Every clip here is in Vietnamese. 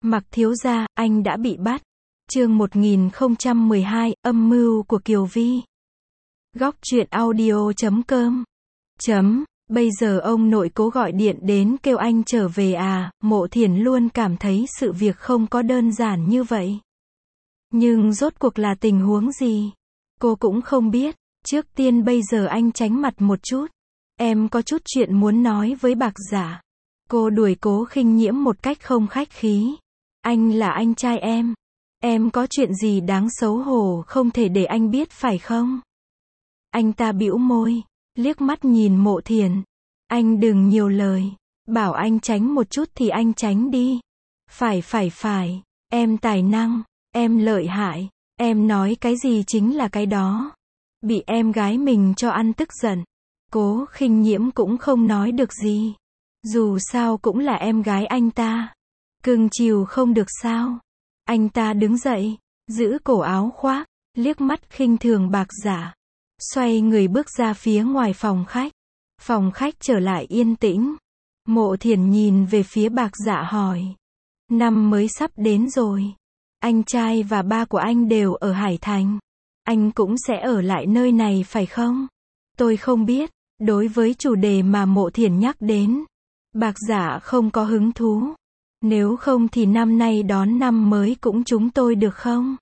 Mặc thiếu gia, anh đã bị bắt. Chương 1012, âm mưu của Kiều Vi. Góc truyện audio.com. Bây giờ ông nội cố gọi điện đến kêu anh trở về à, Mộ Thiển luôn cảm thấy sự việc không có đơn giản như vậy. Nhưng rốt cuộc là tình huống gì? Cô cũng không biết. Trước tiên bây giờ anh tránh mặt một chút. Em có chút chuyện muốn nói với Bạc Giả. Cô đuổi Cố Khinh Nhiễm một cách không khách khí. Anh là anh trai em có chuyện gì đáng xấu hổ không thể để anh biết phải không? Anh ta bĩu môi, liếc mắt nhìn Mộ Thiển. Anh đừng nhiều lời, bảo anh tránh một chút thì anh tránh đi. Phải, em tài năng, em lợi hại, em nói cái gì chính là cái đó. Bị em gái mình cho ăn tức giận. Cố Khinh Nhiễm cũng không nói được gì. Dù sao cũng là em gái anh ta. Cưng chiều không được sao? Anh ta đứng dậy, giữ cổ áo khoác, liếc mắt khinh thường Bạc Giả. Xoay người bước ra phía ngoài phòng khách. Phòng khách trở lại yên tĩnh. Mộ Thiển nhìn về phía Bạc Giả hỏi. Năm mới sắp đến rồi. Anh trai và ba của anh đều ở Hải Thành. Anh cũng sẽ ở lại nơi này phải không? Tôi không biết. Đối với chủ đề mà Mộ Thiển nhắc đến, Bạc Giả không có hứng thú. Nếu không thì năm nay đón năm mới cũng chúng tôi được không?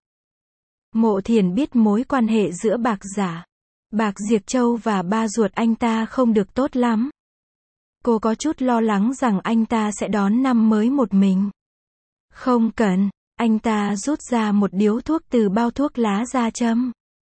Mộ Thiển biết mối quan hệ giữa Bạc Giả, Bạc Diệp Châu và ba ruột anh ta không được tốt lắm. Cô có chút lo lắng rằng anh ta sẽ đón năm mới một mình. Không cần, anh ta rút ra một điếu thuốc từ bao thuốc lá ra châm.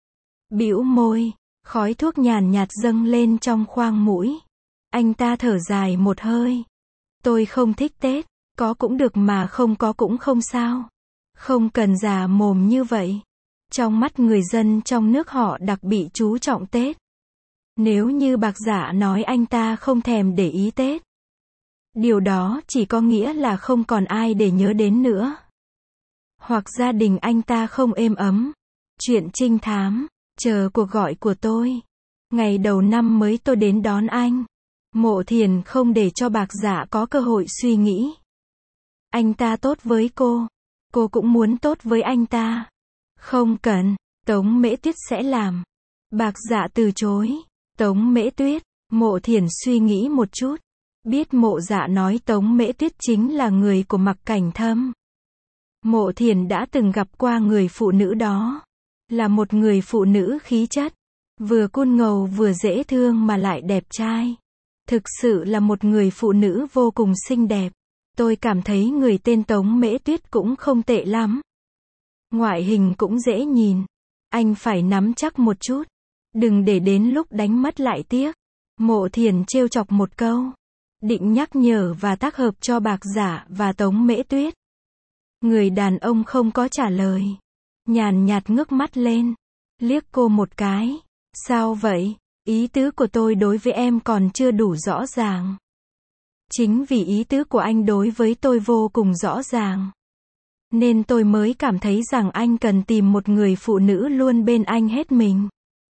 Bĩu môi, khói thuốc nhàn nhạt dâng lên trong khoang mũi. Anh ta thở dài một hơi. Tôi không thích Tết, có cũng được mà không có cũng không sao. Không cần già mồm như vậy. Trong mắt người dân trong nước họ đặc biệt chú trọng Tết. Nếu như Bạc Giả nói anh ta không thèm để ý Tết, điều đó chỉ có nghĩa là không còn ai để nhớ đến nữa. Hoặc gia đình anh ta không êm ấm. Chuyện trinh thám, chờ cuộc gọi của tôi. Ngày đầu năm mới tôi đến đón anh. Mộ Thiển không để cho Bạc Giả có cơ hội suy nghĩ. Anh ta tốt với cô cũng muốn tốt với anh ta. Không cần, Tống Mễ Tuyết sẽ làm. Bạc Giả từ chối. Tống Mễ Tuyết, Mộ Thiển suy nghĩ một chút. Biết Mộ Dạ nói Tống Mễ Tuyết chính là người của Mặc Cảnh Thâm. Mộ Thiển đã từng gặp qua người phụ nữ đó. Là một người phụ nữ khí chất. Vừa côn ngầu vừa dễ thương mà lại đẹp trai. Thực sự là một người phụ nữ vô cùng xinh đẹp. Tôi cảm thấy người tên Tống Mễ Tuyết cũng không tệ lắm. Ngoại hình cũng dễ nhìn. Anh phải nắm chắc một chút. Đừng để đến lúc đánh mất lại tiếc. Mộ Thiển trêu chọc một câu. Định nhắc nhở và tác hợp cho Bạc Giả và Tống Mễ Tuyết. Người đàn ông không có trả lời. Nhàn nhạt ngước mắt lên. Liếc cô một cái. Sao vậy? Ý tứ của tôi đối với em còn chưa đủ rõ ràng. Chính vì ý tứ của anh đối với tôi vô cùng rõ ràng. Nên tôi mới cảm thấy rằng anh cần tìm một người phụ nữ luôn bên anh hết mình.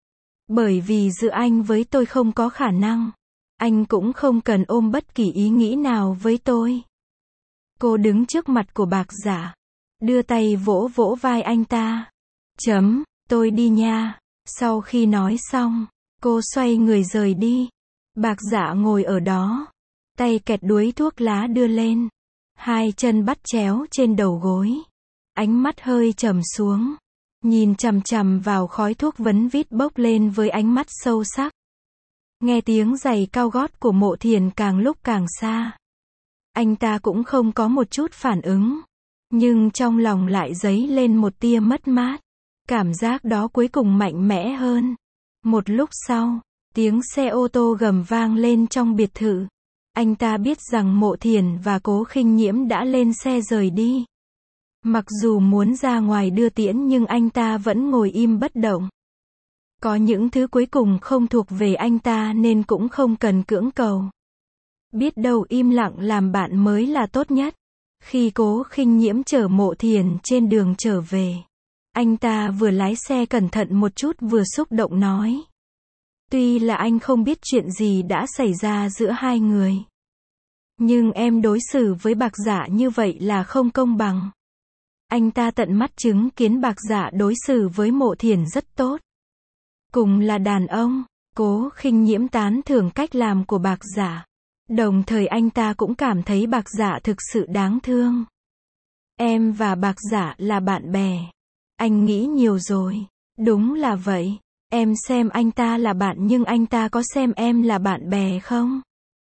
Bởi vì giữa anh với tôi không có khả năng. Anh cũng không cần ôm bất kỳ ý nghĩ nào với tôi. Cô đứng trước mặt của Bạc Giả. Đưa tay vỗ vỗ vai anh ta. Tôi đi nha. Sau khi nói xong, cô xoay người rời đi. Bạc Giả ngồi ở đó. Tay kẹt đuối thuốc lá đưa lên. Hai chân bắt chéo trên đầu gối. Ánh mắt hơi trầm xuống. Nhìn chằm chằm vào khói thuốc vấn vít bốc lên với ánh mắt sâu sắc. Nghe tiếng giày cao gót của Mộ Thiển càng lúc càng xa. Anh ta cũng không có một chút phản ứng. Nhưng trong lòng lại dấy lên một tia mất mát. Cảm giác đó cuối cùng mạnh mẽ hơn. Một lúc sau, tiếng xe ô tô gầm vang lên trong biệt thự. Anh ta biết rằng Mộ Thiển và Cố Khinh Nhiễm đã lên xe rời đi. Mặc dù muốn ra ngoài đưa tiễn nhưng anh ta vẫn ngồi im bất động. Có những thứ cuối cùng không thuộc về anh ta nên cũng không cần cưỡng cầu. Biết đâu im lặng làm bạn mới là tốt nhất. Khi Cố Khinh Nhiễm chở Mộ Thiển trên đường trở về, anh ta vừa lái xe cẩn thận một chút vừa xúc động nói. Tuy là anh không biết chuyện gì đã xảy ra giữa hai người. Nhưng em đối xử với Bạc Dạ như vậy là không công bằng. Anh ta tận mắt chứng kiến Bạc Dạ đối xử với Mộ Thiển rất tốt. Cùng là đàn ông, Cố Khinh Nhiễm tán thưởng cách làm của Bạc Dạ. Đồng thời anh ta cũng cảm thấy Bạc Dạ thực sự đáng thương. Em và Bạc Dạ là bạn bè. Anh nghĩ nhiều rồi. Đúng là vậy. Em xem anh ta là bạn nhưng anh ta có xem em là bạn bè không?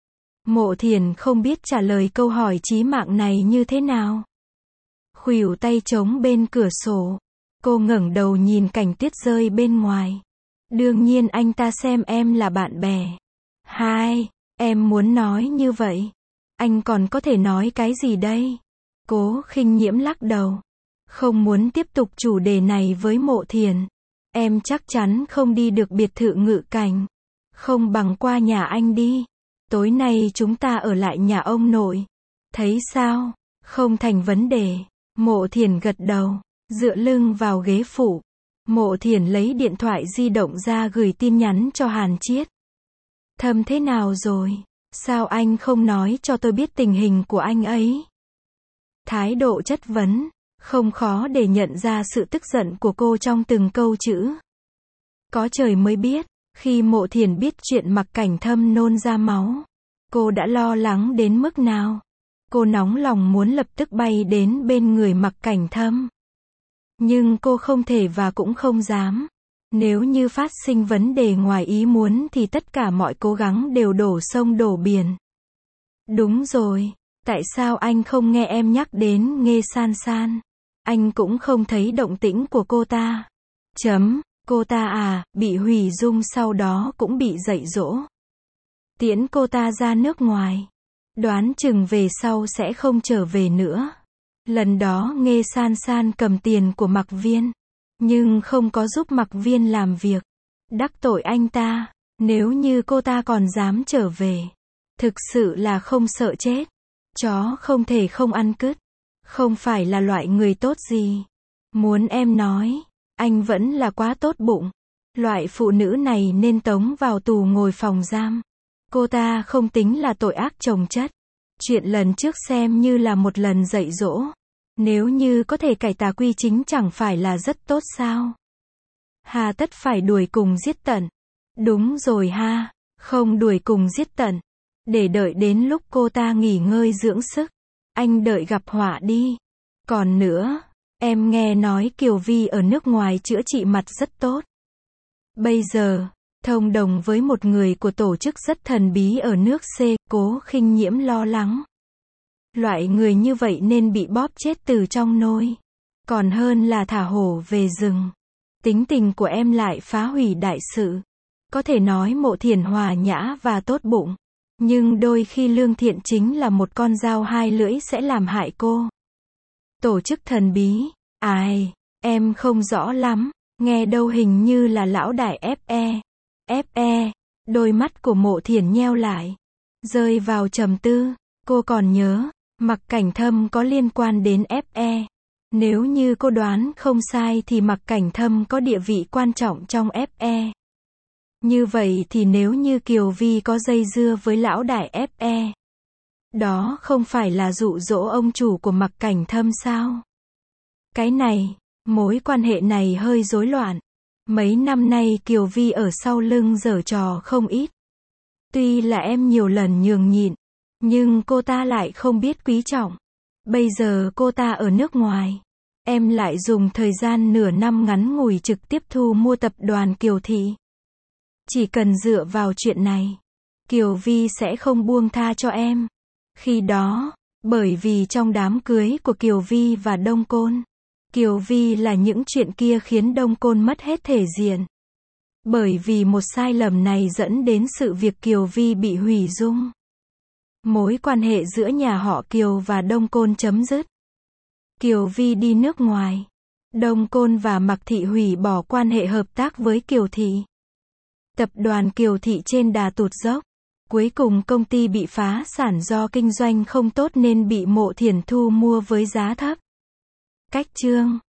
Mộ Thiển không biết trả lời câu hỏi chí mạng này như thế nào. Khuỷu tay trống bên cửa sổ. Cô ngẩng đầu nhìn cảnh tuyết rơi bên ngoài. Đương nhiên anh ta xem em là bạn bè. Hai, em muốn nói như vậy. Anh còn có thể nói cái gì đây? Cố Khinh Nhiễm lắc đầu. Không muốn tiếp tục chủ đề này với Mộ Thiển. Em chắc chắn không đi được biệt thự Ngự Cảnh. Không bằng qua nhà anh đi. Tối nay chúng ta ở lại nhà ông nội. Thấy sao? Không thành vấn đề. Mộ Thiển gật đầu, dựa lưng vào ghế phụ. Mộ Thiển lấy điện thoại di động ra gửi tin nhắn cho Hàn Chiết. Thâm thế nào rồi? Sao anh không nói cho tôi biết tình hình của anh ấy? Thái độ chất vấn, không khó để nhận ra sự tức giận của cô trong từng câu chữ. Có trời mới biết, khi Mộ Thiển biết chuyện Mặc Cảnh Thâm nôn ra máu, cô đã lo lắng đến mức nào. Cô nóng lòng muốn lập tức bay đến bên người Mặc Cảnh Thâm. Nhưng cô không thể và cũng không dám. Nếu như phát sinh vấn đề ngoài ý muốn thì tất cả mọi cố gắng đều đổ sông đổ biển. Đúng rồi, tại sao anh không nghe em nhắc đến Nghê San San? Anh cũng không thấy động tĩnh của cô ta. Cô ta à, bị hủy dung sau đó cũng bị dạy dỗ. Tiễn cô ta ra nước ngoài. Đoán chừng về sau sẽ không trở về nữa. Lần đó Nghê San San cầm tiền của Mặc Viên, nhưng không có giúp Mặc Viên làm việc. Đắc tội anh ta, nếu như cô ta còn dám trở về. Thực sự là không sợ chết. Chó không thể không ăn cứt. Không phải là loại người tốt gì. Muốn em nói, anh vẫn là quá tốt bụng. Loại phụ nữ này nên tống vào tù ngồi phòng giam. Cô ta không tính là tội ác chồng chất. Chuyện lần trước xem như là một lần dạy dỗ. Nếu như có thể cải tà quy chính chẳng phải là rất tốt sao? Hà tất phải đuổi cùng giết tận. Đúng rồi ha, không đuổi cùng giết tận. Để đợi đến lúc cô ta nghỉ ngơi dưỡng sức. Anh đợi gặp họa đi. Còn nữa, em nghe nói Kiều Vi ở nước ngoài chữa trị mặt rất tốt. Bây giờ, thông đồng với một người của tổ chức rất thần bí ở nước C, Cố Khinh Nhiễm lo lắng. Loại người như vậy nên bị bóp chết từ trong nôi. Còn hơn là thả hổ về rừng. Tính tình của em lại phá hủy đại sự. Có thể nói Mộ Thiển hòa nhã và tốt bụng. Nhưng đôi khi lương thiện chính là một con dao hai lưỡi sẽ làm hại cô. Tổ chức thần bí. Ai, em không rõ lắm. Nghe đâu hình như là lão đại FE. FE, đôi mắt của Mộ Thiển nheo lại. Rơi vào trầm tư. Cô còn nhớ, Mặc Cảnh Thâm có liên quan đến FE. Nếu như cô đoán không sai thì Mặc Cảnh Thâm có địa vị quan trọng trong FE. Như vậy thì nếu như Kiều Vi có dây dưa với lão đại FE, đó không phải là dụ dỗ ông chủ của Mặc Cảnh Thâm sao? Cái này, mối quan hệ này hơi rối loạn. Mấy năm nay Kiều Vi ở sau lưng giở trò không ít. Tuy là em nhiều lần nhường nhịn, nhưng cô ta lại không biết quý trọng. Bây giờ cô ta ở nước ngoài. Em lại dùng thời gian nửa năm ngắn ngủi trực tiếp thu mua tập đoàn Kiều Thị. Chỉ cần dựa vào chuyện này, Kiều Vi sẽ không buông tha cho em. Khi đó, bởi vì trong đám cưới của Kiều Vi và Đông Côn, Kiều Vi là những chuyện kia khiến Đông Côn mất hết thể diện. Bởi vì một sai lầm này dẫn đến sự việc Kiều Vi bị hủy dung. Mối quan hệ giữa nhà họ Kiều và Đông Côn chấm dứt. Kiều Vi đi nước ngoài. Đông Côn và Mặc Thị hủy bỏ quan hệ hợp tác với Kiều Thị. Tập đoàn Kiều Thị trên đà tụt dốc. Cuối cùng công ty bị phá sản do kinh doanh không tốt nên bị Mộ Thiển thu mua với giá thấp. Cách chương